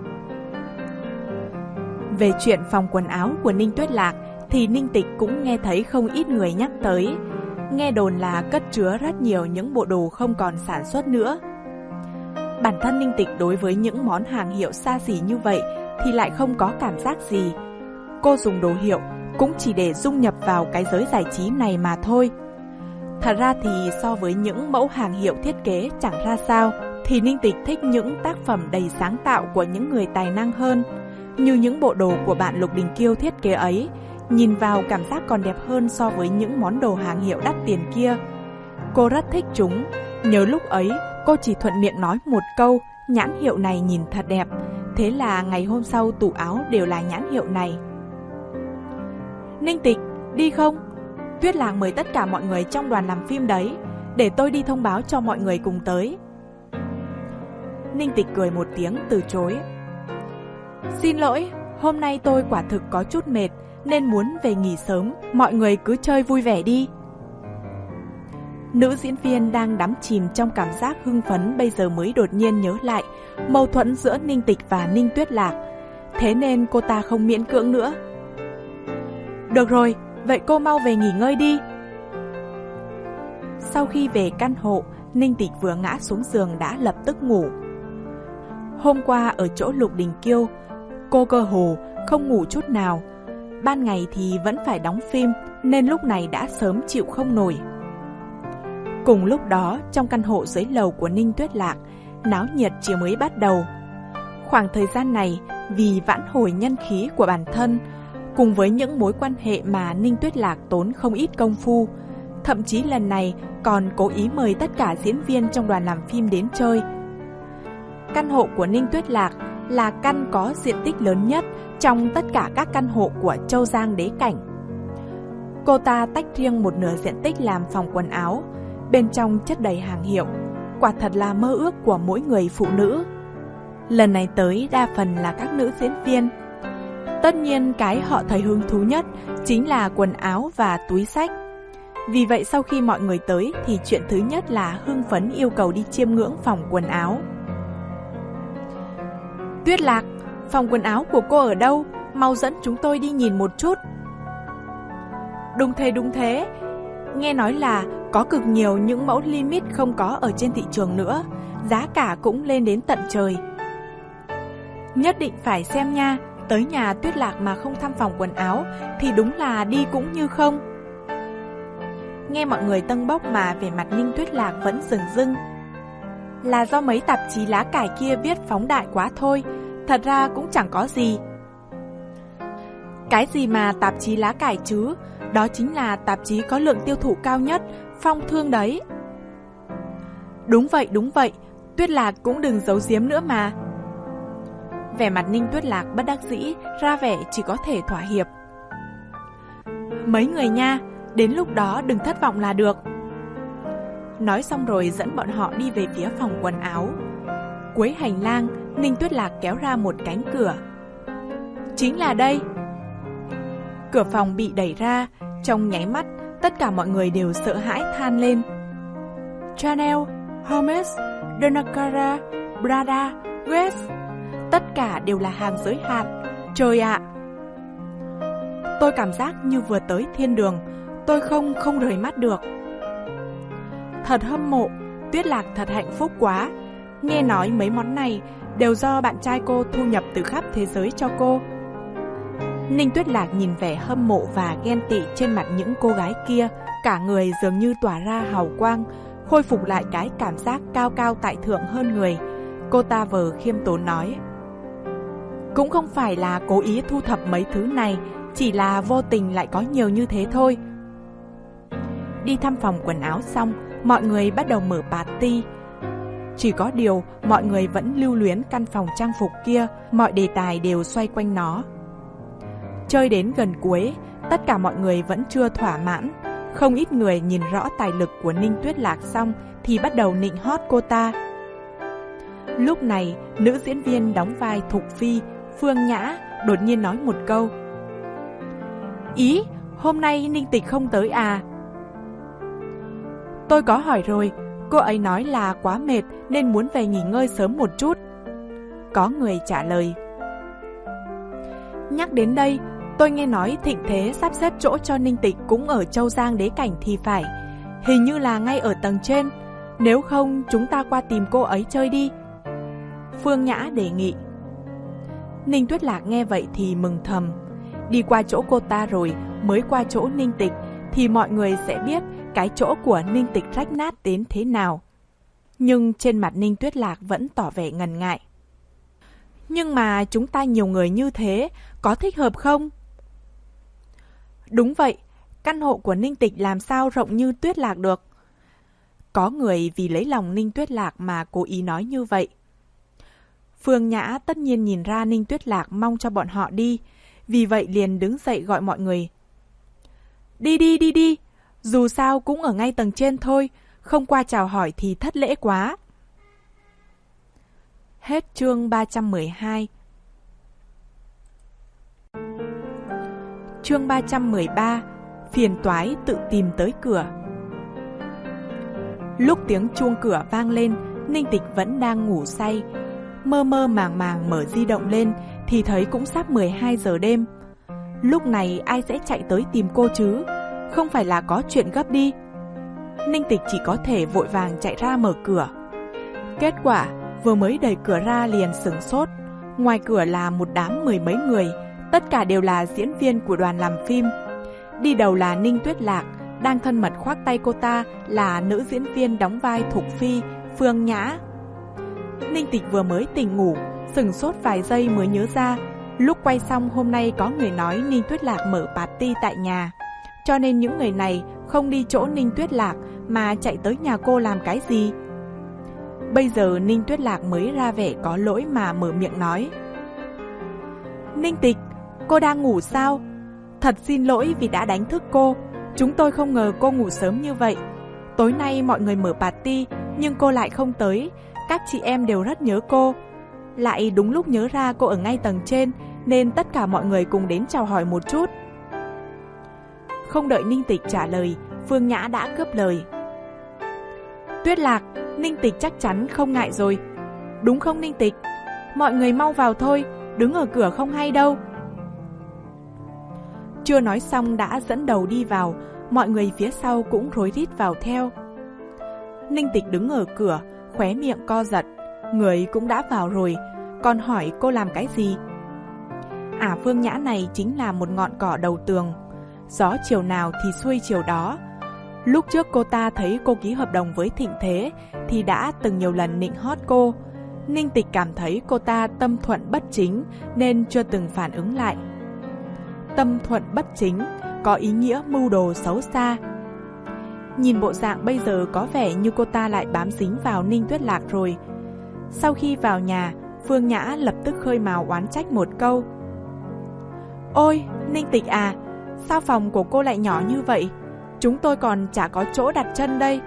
Về chuyện phòng quần áo của Ninh Tuyết Lạc thì Ninh Tịch cũng nghe thấy không ít người nhắc tới. Nghe đồn là cất chứa rất nhiều những bộ đồ không còn sản xuất nữa. Bản thân Ninh Tịch đối với những món hàng hiệu xa xỉ như vậy thì lại không có cảm giác gì. Cô dùng đồ hiệu cũng chỉ để dung nhập vào cái giới giải trí này mà thôi. Thật ra thì so với những mẫu hàng hiệu thiết kế chẳng ra sao, thì Ninh Tịch thích những tác phẩm đầy sáng tạo của những người tài năng hơn. Như những bộ đồ của bạn Lục Đình Kiêu thiết kế ấy, nhìn vào cảm giác còn đẹp hơn so với những món đồ hàng hiệu đắt tiền kia. Cô rất thích chúng. Nhớ lúc ấy cô chỉ thuận miệng nói một câu, nhãn hiệu này nhìn thật đẹp. Thế là ngày hôm sau tủ áo đều là nhãn hiệu này. Ninh Tịch, đi không? Tuyết Lạc mời tất cả mọi người trong đoàn làm phim đấy, để tôi đi thông báo cho mọi người cùng tới. Ninh Tịch cười một tiếng từ chối. Xin lỗi, hôm nay tôi quả thực có chút mệt nên muốn về nghỉ sớm, mọi người cứ chơi vui vẻ đi. Nữ diễn viên đang đắm chìm trong cảm giác hưng phấn bây giờ mới đột nhiên nhớ lại mâu thuẫn giữa Ninh Tịch và Ninh Tuyết Lạc. thế nên cô ta không miễn cưỡng nữa. Được rồi, vậy cô mau về nghỉ ngơi đi. Sau khi về căn hộ, Ninh Tịch vừa ngã xuống giường đã lập tức ngủ. Hôm qua ở chỗ Lục Đình Kiêu, cô cơ hồ không ngủ chút nào. Ban ngày thì vẫn phải đóng phim nên lúc này đã sớm chịu không nổi. Cùng lúc đó, trong căn hộ dưới lầu của Ninh Tuyết Lạc, náo nhiệt chỉ mới bắt đầu. Khoảng thời gian này, vì vãn hồi nhân khí của bản thân, cùng với những mối quan hệ mà Ninh Tuyết Lạc tốn không ít công phu, thậm chí lần này còn cố ý mời tất cả diễn viên trong đoàn làm phim đến chơi. Căn hộ của Ninh Tuyết Lạc là căn có diện tích lớn nhất trong tất cả các căn hộ của Châu Giang Đế Cảnh. Cô ta tách riêng một nửa diện tích làm phòng quần áo, bên trong chất đầy hàng hiệu, quả thật là mơ ước của mỗi người phụ nữ. Lần này tới đa phần là các nữ diễn viên. Tất nhiên cái họ thấy hứng thú nhất chính là quần áo và túi xách. Vì vậy sau khi mọi người tới thì chuyện thứ nhất là hưng phấn yêu cầu đi chiêm ngưỡng phòng quần áo. Tuyết Lạc, phòng quần áo của cô ở đâu? Mau dẫn chúng tôi đi nhìn một chút. Đúng thế, đúng thế. Nghe nói là có cực nhiều những mẫu limit không có ở trên thị trường nữa, giá cả cũng lên đến tận trời. Nhất định phải xem nha, tới nhà Tuyết Lạc mà không thăm phòng quần áo thì đúng là đi cũng như không. Nghe mọi người tâng bốc mà vẻ mặt Ninh Tuyết Lạc vẫn rừng rưng. Là do mấy tạp chí lá cải kia viết phóng đại quá thôi, thật ra cũng chẳng có gì. Cái gì mà tạp chí lá cải chứ, đó chính là tạp chí có lượng tiêu thụ cao nhất, Phong Thương đấy. Đúng vậy, đúng vậy, Tuyết Lạc cũng đừng giấu giếm nữa mà. Vẻ mặt Ninh Tuyết Lạc bất đắc dĩ, ra vẻ chỉ có thể thỏa hiệp. Mấy người nha, đến lúc đó đừng thất vọng là được. Nói xong rồi dẫn bọn họ đi về phía phòng quần áo. Cuối hành lang, Ninh Tuyết Lạc kéo ra một cánh cửa. Chính là đây. Cửa phòng bị đẩy ra, trong nháy mắt, tất cả mọi người đều sợ hãi than lên. Chanel, Hermes, Donnacara, Prada, Guess, tất cả đều là hàng giới hạn. Trời ạ! Tôi cảm giác như vừa tới thiên đường, tôi không không rời mắt được. Thật hâm mộ, Tuyết Lạc thật hạnh phúc quá. Nghe nói mấy món này đều do bạn trai cô thu nhập từ khắp thế giới cho cô. Ninh Tuyết Lạc nhìn vẻ hâm mộ và ghen tị trên mặt những cô gái kia, cả người dường như tỏa ra hào quang, khôi phục lại cái cảm giác cao cao tại thượng hơn người. Cô ta vờ khiêm tốn nói: cũng không phải là cố ý thu thập mấy thứ này, chỉ là vô tình lại có nhiều như thế thôi. Đi thăm phòng quần áo xong, mọi người bắt đầu mở party. Chỉ có điều, mọi người vẫn lưu luyến căn phòng trang phục kia, mọi đề tài đều xoay quanh nó. Chơi đến gần cuối, tất cả mọi người vẫn chưa thỏa mãn. Không ít người nhìn rõ tài lực của Ninh Tuyết Lạc xong thì bắt đầu nịnh hót cô ta. Lúc này, nữ diễn viên đóng vai Thục Phi, Phương Nhã, đột nhiên nói một câu: Ý, hôm nay Ninh Tịch không tới à? Tôi có hỏi rồi, cô ấy nói là quá mệt nên muốn về nghỉ ngơi sớm một chút. Có người trả lời. Nhắc đến đây, tôi nghe nói Thịnh Thế sắp xếp chỗ cho Ninh Tịch cũng ở Châu Giang Đế Cảnh thì phải. Hình như là ngay ở tầng trên. Nếu không, chúng ta qua tìm cô ấy chơi đi. Phương Nhã đề nghị. Ninh Tuyết Lạc nghe vậy thì mừng thầm. Đi qua chỗ cô ta rồi mới qua chỗ Ninh Tịch thì mọi người sẽ biết cái chỗ của Ninh Tịch rách nát đến thế nào. Nhưng trên mặt Ninh Tuyết Lạc vẫn tỏ vẻ ngần ngại. Nhưng mà chúng ta nhiều người như thế, có thích hợp không? Đúng vậy, căn hộ của Ninh Tịch làm sao rộng như Tuyết Lạc được? Có người vì lấy lòng Ninh Tuyết Lạc mà cố ý nói như vậy. Phương Nhã tất nhiên nhìn ra Ninh Tuyết Lạc mong cho bọn họ đi, vì vậy liền đứng dậy gọi mọi người. Đi đi đi đi, dù sao cũng ở ngay tầng trên thôi, không qua chào hỏi thì thất lễ quá. Hết chương ba trăm mười hai. Chương ba trăm mười ba. Phiền toái tự tìm tới cửa. Lúc tiếng chuông cửa vang lên, Ninh Tịch vẫn đang ngủ say. Mơ mơ màng màng mở di động lên thì thấy cũng sắp mười hai giờ đêm. Lúc này ai sẽ chạy tới tìm cô chứ? Không phải là có chuyện gấp đi? Ninh Tịch chỉ có thể vội vàng chạy ra mở cửa. Kết quả, vừa mới đẩy cửa ra liền sửng sốt. Ngoài cửa là một đám mười mấy người, tất cả đều là diễn viên của đoàn làm phim. Đi đầu là Ninh Tuyết Lạc, đang thân mật khoác tay cô ta là nữ diễn viên đóng vai Thục Phi, Phương Nhã. Ninh Tịch vừa mới tỉnh ngủ, sửng sốt vài giây mới nhớ ra, lúc quay xong hôm nay có người nói Ninh Tuyết Lạc mở party tại nhà, cho nên những người này không đi chỗ Ninh Tuyết Lạc mà chạy tới nhà cô làm cái gì. Bây giờ Ninh Tuyết Lạc mới ra vẻ có lỗi mà mở miệng nói: Ninh Tịch, cô đang ngủ sao? Thật xin lỗi vì đã đánh thức cô, chúng tôi không ngờ cô ngủ sớm như vậy. Tối nay mọi người mở party nhưng cô lại không tới, các chị em đều rất nhớ cô. Lại đúng lúc nhớ ra cô ở ngay tầng trên nên tất cả mọi người cùng đến chào hỏi một chút. Không đợi Ninh Tịch trả lời, Phương Nhã đã cướp lời: Tuyết Lạc, Ninh Tịch chắc chắn không ngại rồi. Đúng không Ninh Tịch? Mọi người mau vào thôi, đứng ở cửa không hay đâu. Chưa nói xong đã dẫn đầu đi vào, mọi người phía sau cũng rối rít vào theo. Ninh Tịch đứng ở cửa, khóe miệng co giật, người cũng đã vào rồi, còn hỏi cô làm cái gì? À, Phương Nhã này chính là một ngọn cỏ đầu tường, gió chiều nào thì xuôi chiều đó. Lúc trước cô ta thấy cô ký hợp đồng với Thịnh Thế thì đã từng nhiều lần nịnh hót cô. Ninh Tịch cảm thấy cô ta tâm thuận bất chính nên chưa từng phản ứng lại. Tâm thuận bất chính có ý nghĩa mưu đồ xấu xa. Nhìn bộ dạng bây giờ có vẻ như cô ta lại bám dính vào Ninh Tuyết Lạc rồi. Sau khi vào nhà, Phương Nhã lập tức khơi mào oán trách một câu: Ôi, Ninh Tịch à, sao phòng của cô lại nhỏ như vậy? Chúng tôi còn chả có chỗ đặt chân đây.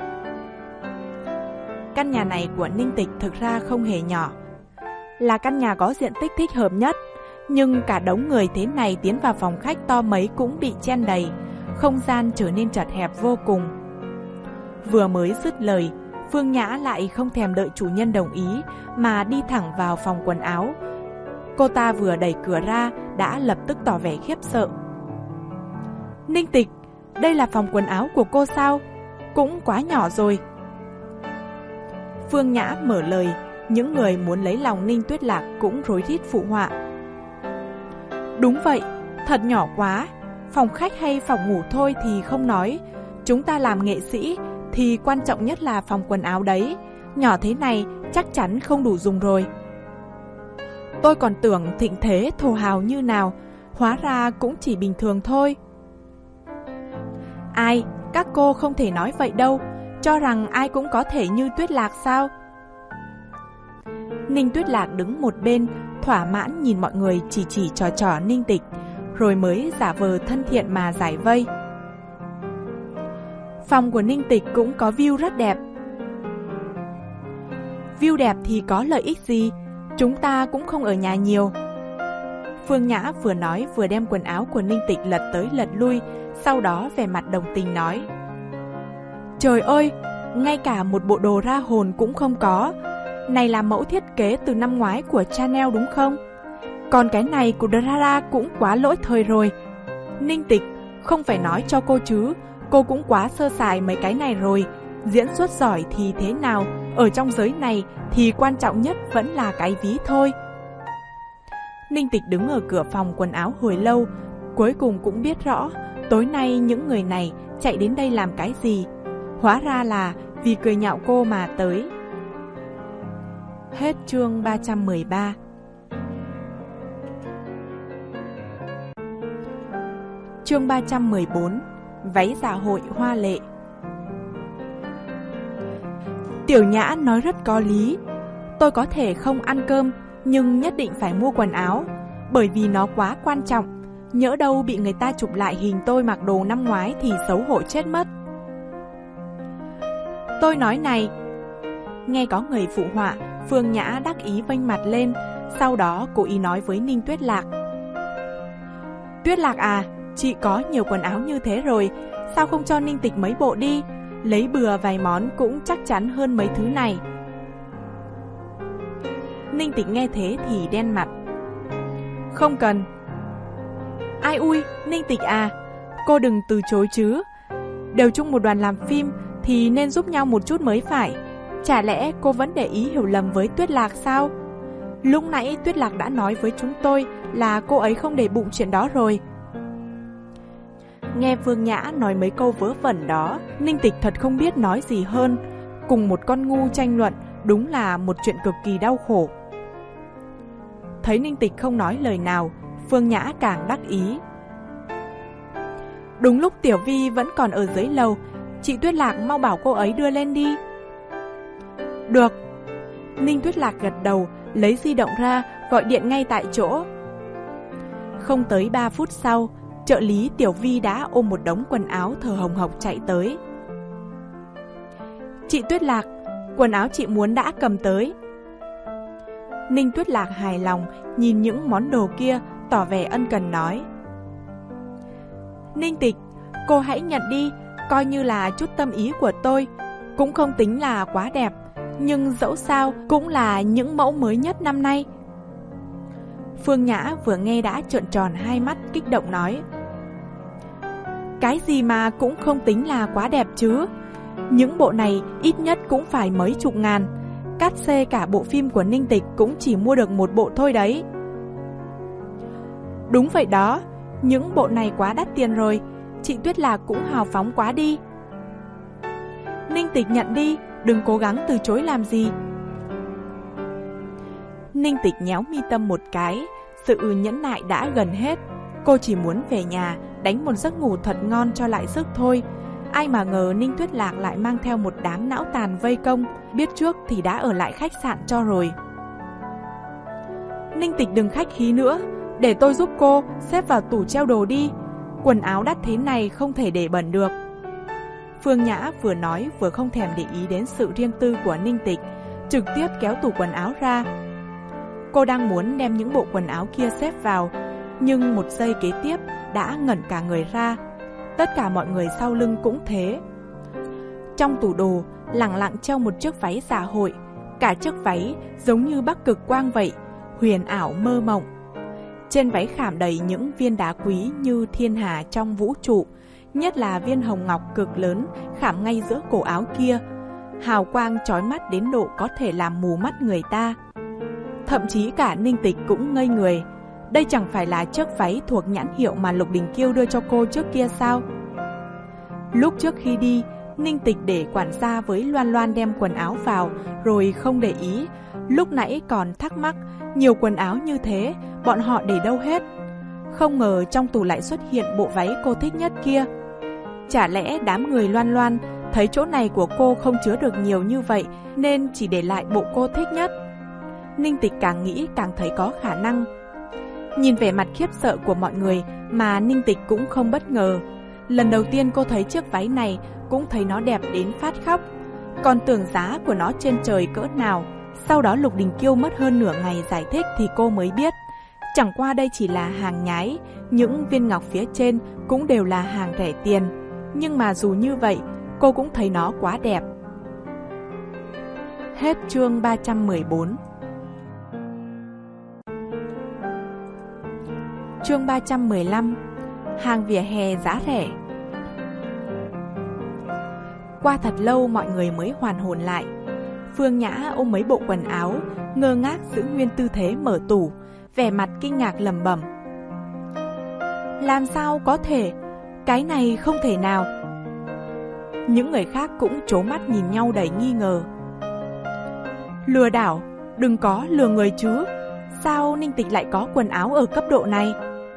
Căn nhà này của Ninh Tịch thực ra không hề nhỏ, là căn nhà có diện tích thích hợp nhất. Nhưng cả đống người thế này tiến vào phòng khách to mấy cũng bị chen đầy, không gian trở nên chật hẹp vô cùng. Vừa mới dứt lời, Phương Nhã lại không thèm đợi chủ nhân đồng ý mà đi thẳng vào phòng quần áo. Cô ta vừa đẩy cửa ra đã lập tức tỏ vẻ khiếp sợ. Ninh Tịch, đây là phòng quần áo của cô sao? Cũng quá nhỏ rồi. Phương Nhã mở lời, những người muốn lấy lòng Ninh Tuyết Lạc cũng rối rít phụ họa. Đúng vậy, thật nhỏ quá. Phòng khách hay phòng ngủ thôi thì không nói, chúng ta làm nghệ sĩ thì quan trọng nhất là phòng quần áo đấy. Nhỏ thế này chắc chắn không đủ dùng rồi. Tôi còn tưởng Thịnh Thế thổ hào như nào, hóa ra cũng chỉ bình thường thôi. Ai, các cô không thể nói vậy đâu, cho rằng ai cũng có thể như Tuyết Lạc sao? Ninh Tuyết Lạc đứng một bên, thỏa mãn nhìn mọi người chỉ chỉ trò trò Ninh Tịch, rồi mới giả vờ thân thiện mà giải vây. Phòng của Ninh Tịch cũng có view rất đẹp. View đẹp thì có lợi ích gì? Chúng ta cũng không ở nhà nhiều. Phương Nhã vừa nói vừa đem quần áo của Ninh Tịch lật tới lật lui, sau đó vẻ mặt đồng tình nói: Trời ơi, ngay cả một bộ đồ ra hồn cũng không có. Này là mẫu thiết kế từ năm ngoái của Chanel đúng không? Còn cái này của Zara cũng quá lỗi thời rồi. Ninh Tịch, không phải nói cho cô chứ, cô cũng quá sơ sài mấy cái này rồi. Diễn xuất giỏi thì thế nào, ở trong giới này thì quan trọng nhất vẫn là cái ví thôi. Ninh Tịch đứng ở cửa phòng quần áo hồi lâu, cuối cùng cũng biết rõ tối nay những người này chạy đến đây làm cái gì. Hóa ra là vì cười nhạo cô mà tới. Hết chương ba trăm mười ba. Chương ba trăm mười bốn. Váy dạ hội hoa lệ. Tiểu Nhã nói rất có lý. Tôi có thể không ăn cơm, nhưng nhất định phải mua quần áo, bởi vì nó quá quan trọng. Nhỡ đâu bị người ta chụp lại hình tôi mặc đồ năm ngoái thì xấu hổ chết mất. Tôi nói này. Nghe có người phụ họa, Phương Nhã đắc ý vênh mặt lên, sau đó cố ý nói với Ninh Tuyết Lạc: Tuyết Lạc à, chị có nhiều quần áo như thế rồi, sao không cho Ninh Tịch mấy bộ đi? Lấy bừa vài món cũng chắc chắn hơn mấy thứ này. Ninh Tịch nghe thế thì đen mặt. Không cần. Ai ui, Ninh Tịch à, cô đừng từ chối chứ. Đều chung một đoàn làm phim thì nên giúp nhau một chút mới phải. Chả lẽ cô vẫn để ý hiểu lầm với Tuyết Lạc sao? Lúc nãy Tuyết Lạc đã nói với chúng tôi là cô ấy không để bụng chuyện đó rồi. Nghe Phương Nhã nói mấy câu vớ vẩn đó, Ninh Tịch thật không biết nói gì hơn. Cùng một con ngu tranh luận đúng là một chuyện cực kỳ đau khổ. Thấy Ninh Tịch không nói lời nào, Phương Nhã càng đắc ý. Đúng lúc Tiểu Vi vẫn còn ở dưới lầu, chị Tuyết Lạc mau bảo cô ấy đưa lên đi. Được. Ninh Tuyết Lạc gật đầu, lấy di động ra, gọi điện ngay tại chỗ. Không tới ba phút sau, trợ lý Tiểu Vi đã ôm một đống quần áo thở hồng hộc chạy tới. Chị Tuyết Lạc, quần áo chị muốn đã cầm tới. Ninh Tuyết Lạc hài lòng, nhìn những món đồ kia, tỏ vẻ ân cần nói. Ninh Tịch, cô hãy nhận đi, coi như là chút tâm ý của tôi. Cũng không tính là quá đẹp, nhưng dẫu sao cũng là những mẫu mới nhất năm nay. Phương Nhã vừa nghe đã trợn tròn hai mắt, kích động nói. Cái gì mà cũng không tính là quá đẹp chứ. Những bộ này ít nhất cũng phải mấy chục ngàn. Cát xê cả bộ phim của Ninh Tịch cũng chỉ mua được một bộ thôi đấy. Đúng vậy đó, những bộ này quá đắt tiền rồi. Chị Tuyết Lạc cũng hào phóng quá đi. Ninh Tịch nhận đi, đừng cố gắng từ chối làm gì. Ninh Tịch nhéo mi tâm một cái, sự nhẫn nại đã gần hết. Cô chỉ muốn về nhà, đánh một giấc ngủ thật ngon cho lại sức thôi. Ai mà ngờ Ninh Tuyết Lạc lại mang theo một đám não tàn vây công, biết trước thì đã ở lại khách sạn cho rồi. Ninh Tịch đừng khách khí nữa, để tôi giúp cô xếp vào tủ treo đồ đi. Quần áo đắt thế này không thể để bẩn được. Phương Nhã vừa nói vừa không thèm để ý đến sự riêng tư của Ninh Tịch, trực tiếp kéo tủ quần áo ra. Cô đang muốn đem những bộ quần áo kia xếp vào, nhưng một giây kế tiếp đã ngẩn cả người ra. Tất cả mọi người sau lưng cũng thế. Trong tủ đồ lẳng lặng treo một chiếc váy dạ hội. Cả chiếc váy giống như Bắc Cực Quang vậy, huyền ảo mơ mộng. Trên váy khảm đầy những viên đá quý như thiên hà trong vũ trụ, nhất là viên hồng ngọc cực lớn khảm ngay giữa cổ áo kia, hào quang chói mắt đến độ có thể làm mù mắt người ta. Thậm chí cả Ninh Tịch cũng ngây người. Đây chẳng phải là chiếc váy thuộc nhãn hiệu mà Lục Đình Kiêu đưa cho cô trước kia sao? Lúc trước khi đi, Ninh Tịch để quản gia với Loan Loan đem quần áo vào rồi không để ý. Lúc nãy còn thắc mắc, nhiều quần áo như thế, bọn họ để đâu hết? Không ngờ trong tủ lại xuất hiện bộ váy cô thích nhất kia. Chả lẽ đám người Loan Loan thấy chỗ này của cô không chứa được nhiều như vậy nên chỉ để lại bộ cô thích nhất? Ninh Tịch càng nghĩ càng thấy có khả năng. Nhìn vẻ mặt khiếp sợ của mọi người mà Ninh Tịch cũng không bất ngờ. Lần đầu tiên cô thấy chiếc váy này cũng thấy nó đẹp đến phát khóc. Còn tưởng giá của nó trên trời cỡ nào. Sau đó Lục Đình Kiêu mất hơn nửa ngày giải thích thì cô mới biết. Chẳng qua đây chỉ là hàng nhái, những viên ngọc phía trên cũng đều là hàng rẻ tiền. Nhưng mà dù như vậy, cô cũng thấy nó quá đẹp. Hết chương ba trăm mười bốn. Chương ba trăm mười lăm. Hàng vỉa hè giá rẻ. Qua thật lâu mọi người mới hoàn hồn lại. Phương Nhã ôm mấy bộ quần áo, ngơ ngác giữ nguyên tư thế mở tủ, vẻ mặt kinh ngạc lẩm bẩm. Làm sao có thể? Cái này không thể nào. Những người khác cũng trố mắt nhìn nhau đầy nghi ngờ. Lừa đảo? Đừng có lừa người chứ. Sao Ninh Tịch lại có quần áo ở cấp độ này?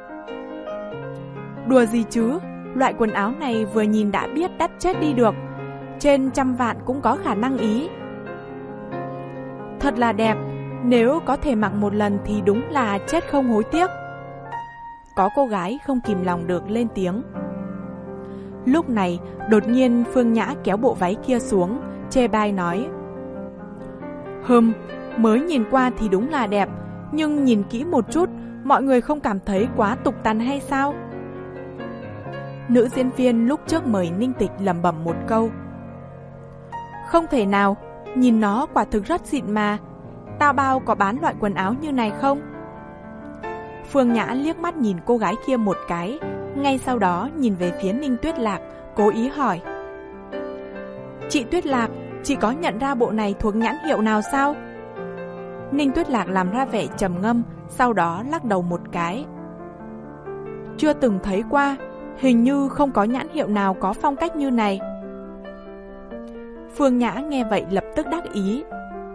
Đùa gì chứ? Loại quần áo này vừa nhìn đã biết đắt chết đi được. Trên trăm vạn cũng có khả năng ý. Thật là đẹp. Nếu có thể mặc một lần thì đúng là chết không hối tiếc. Có cô gái không kìm lòng được lên tiếng. Lúc này đột nhiên Phương Nhã kéo bộ váy kia xuống, chê bai nói. Hừm, mới nhìn qua thì đúng là đẹp, nhưng nhìn kỹ một chút, mọi người không cảm thấy quá tục tằn hay sao? Nữ diễn viên lúc trước mời Ninh Tịch lẩm bẩm một câu. Không thể nào, nhìn nó quả thực rất xịn mà. Tao bao có bán loại quần áo như này không? Phương Nhã liếc mắt nhìn cô gái kia một cái, ngay sau đó nhìn về phía Ninh Tuyết Lạc, cố ý hỏi. Chị Tuyết Lạc, chị có nhận ra bộ này thuộc nhãn hiệu nào sao? Ninh Tuyết Lạc làm ra vẻ trầm ngâm, sau đó lắc đầu một cái. Chưa từng thấy qua, hình như không có nhãn hiệu nào có phong cách như này. Phương Nhã nghe vậy lập tức đắc ý.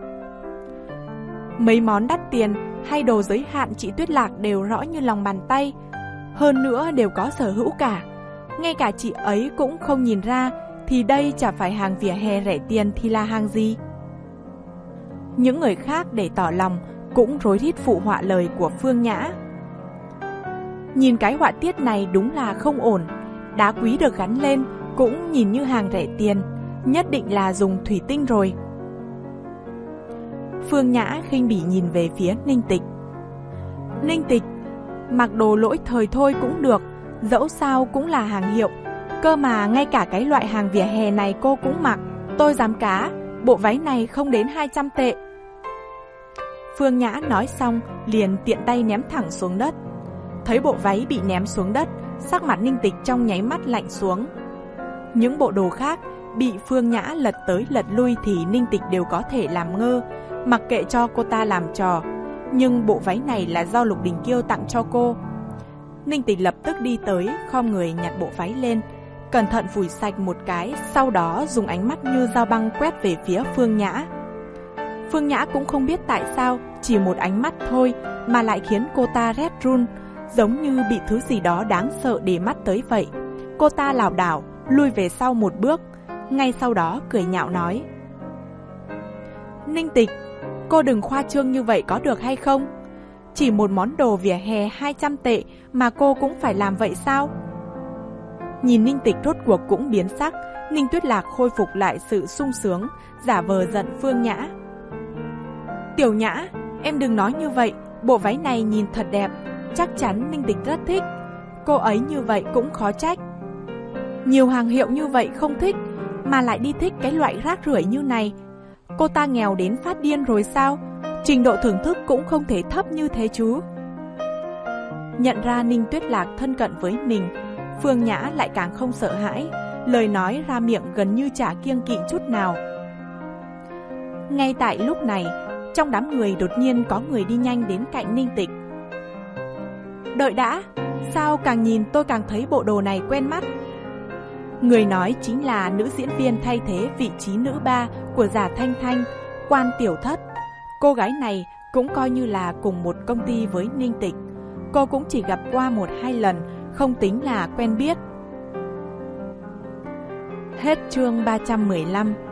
Mấy món đắt tiền hay đồ giới hạn chị Tuyết Lạc đều rõ như lòng bàn tay, hơn nữa đều có sở hữu cả. Ngay cả chị ấy cũng không nhìn ra, thì đây chả phải hàng vỉa hè rẻ tiền thì là hàng gì? Những người khác để tỏ lòng cũng rối rít phụ họa lời của Phương Nhã. Nhìn cái họa tiết này đúng là không ổn, đá quý được gắn lên cũng nhìn như hàng rẻ tiền, nhất định là dùng thủy tinh rồi. Phương Nhã khinh bỉ nhìn về phía Ninh Tịch. Ninh Tịch, mặc đồ lỗi thời thôi cũng được, dẫu sao cũng là hàng hiệu, cơ mà ngay cả cái loại hàng vỉa hè này cô cũng mặc. Tôi dám cá, bộ váy này không đến hai trăm tệ. Phương Nhã nói xong liền tiện tay ném thẳng xuống đất. Thấy bộ váy bị ném xuống đất, sắc mặt Ninh Tịch trong nháy mắt lạnh xuống. Những bộ đồ khác bị Phương Nhã lật tới lật lui thì Ninh Tịch đều có thể làm ngơ, mặc kệ cho cô ta làm trò. Nhưng bộ váy này là do Lục Đình Kiêu tặng cho cô. Ninh Tịch lập tức đi tới, khom người nhặt bộ váy lên, cẩn thận phủi sạch một cái, sau đó dùng ánh mắt như dao băng quét về phía Phương Nhã. Phương Nhã cũng không biết tại sao, chỉ một ánh mắt thôi mà lại khiến cô ta rét run, giống như bị thứ gì đó đáng sợ để mắt tới vậy. Cô ta lảo đảo lui về sau một bước, ngay sau đó cười nhạo nói: Ninh Tịch, cô đừng khoa trương như vậy có được hay không? Chỉ một món đồ vỉa hè hai trăm tệ mà cô cũng phải làm vậy sao? Nhìn Ninh Tịch rốt cuộc cũng biến sắc, Ninh Tuyết Lạc khôi phục lại sự sung sướng, giả vờ giận Phương Nhã. Tiểu Nhã, em đừng nói như vậy, bộ váy này nhìn thật đẹp, chắc chắn Ninh Tịch rất thích. Cô ấy như vậy cũng khó trách. Nhiều hàng hiệu như vậy không thích, mà lại đi thích cái loại rác rưởi như này. Cô ta nghèo đến phát điên rồi sao? Trình độ thưởng thức cũng không thể thấp như thế chứ. Nhận ra Ninh Tuyết Lạc thân cận với mình, Phương Nhã lại càng không sợ hãi, lời nói ra miệng gần như chả kiêng kỵ chút nào. Ngay tại lúc này, trong đám người đột nhiên có người đi nhanh đến cạnh Ninh Tịch. Đợi đã, sao càng nhìn tôi càng thấy bộ đồ này quen mắt? Người nói chính là nữ diễn viên thay thế vị trí nữ ba của Giả Thanh Thanh, Quan Tiểu Thất. Cô gái này cũng coi như là cùng một công ty với Ninh Tịch. Cô cũng chỉ gặp qua một hai lần, không tính là quen biết. Hết chương ba trăm mười lăm.